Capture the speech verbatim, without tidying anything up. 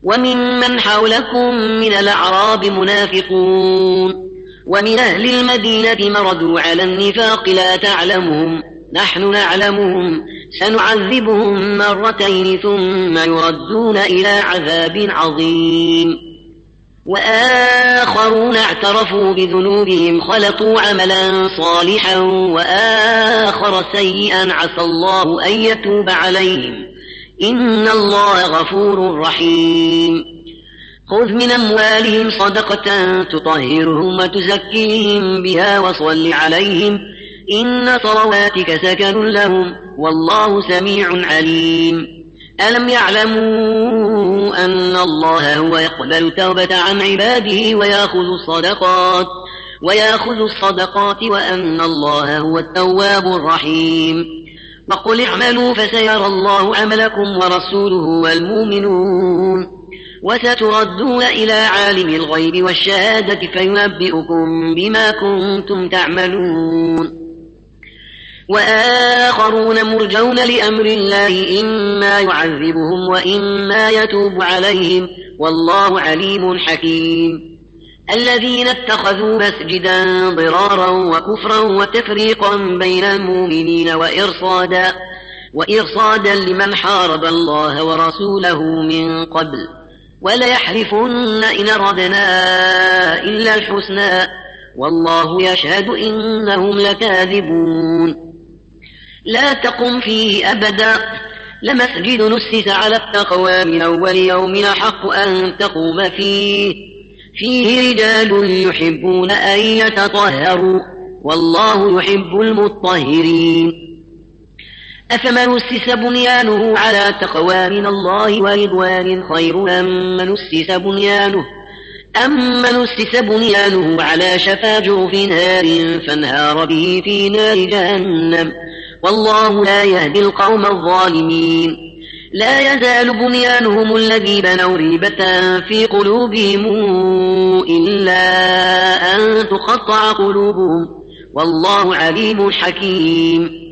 وممن حولكم من الأعراب منافقون ومن أهل المدينة مردوا على النفاق لا تعلمهم نحن نعلمهم سنعذبهم مرتين ثم يردون إلى عذاب عظيم وآخرون اعترفوا بذنوبهم خلطوا عملا صالحا وآخر سيئا عسى الله أن يتوب عليهم إن الله غفور رحيم خذ من أموالهم صدقة تطهرهم وتزكيهم بها وصل عليهم إن صلواتك سكن لهم والله سميع عليم ألم يعلموا أن الله هو يقبل التوبة عن عباده ويأخذ الصدقات ويأخذ الصدقات وأن الله هو التواب الرحيم وقل اعملوا فسيرى الله عملكم ورسوله والمؤمنون وستردون إلى عالم الغيب والشهادة فينبئكم بما كنتم تعملون وآخرون مرجون لأمر الله إما يعذبهم وإما يتوب عليهم والله عليم حكيم الذين اتخذوا مسجدا ضرارا وكفرا وتفريقا بين المؤمنين وإرصادا, وإرصادا لمن حارب الله ورسوله من قبل وليحلفن إن أردنا إلا الحسنى والله يشهد إنهم لكاذبون لا تقم فيه أبدا لمسجد نسس على التقوى من أول يوم أحق أن تقوم فيه فيه رجال يحبون أن يتطهروا والله يحب المطهرين أفمن أسس بنيانه على تقوى من الله ورضوان خير أم من أسس بنيانه أم من أسس بنيانه على شفا جرف نار فانهار به في نار جهنم والله لا يهدي القوم الظالمين لا يزال بنيانهم الذي بنوا ريبة في قلوبهم إلا أن تقطع قلوبهم والله عليم حكيم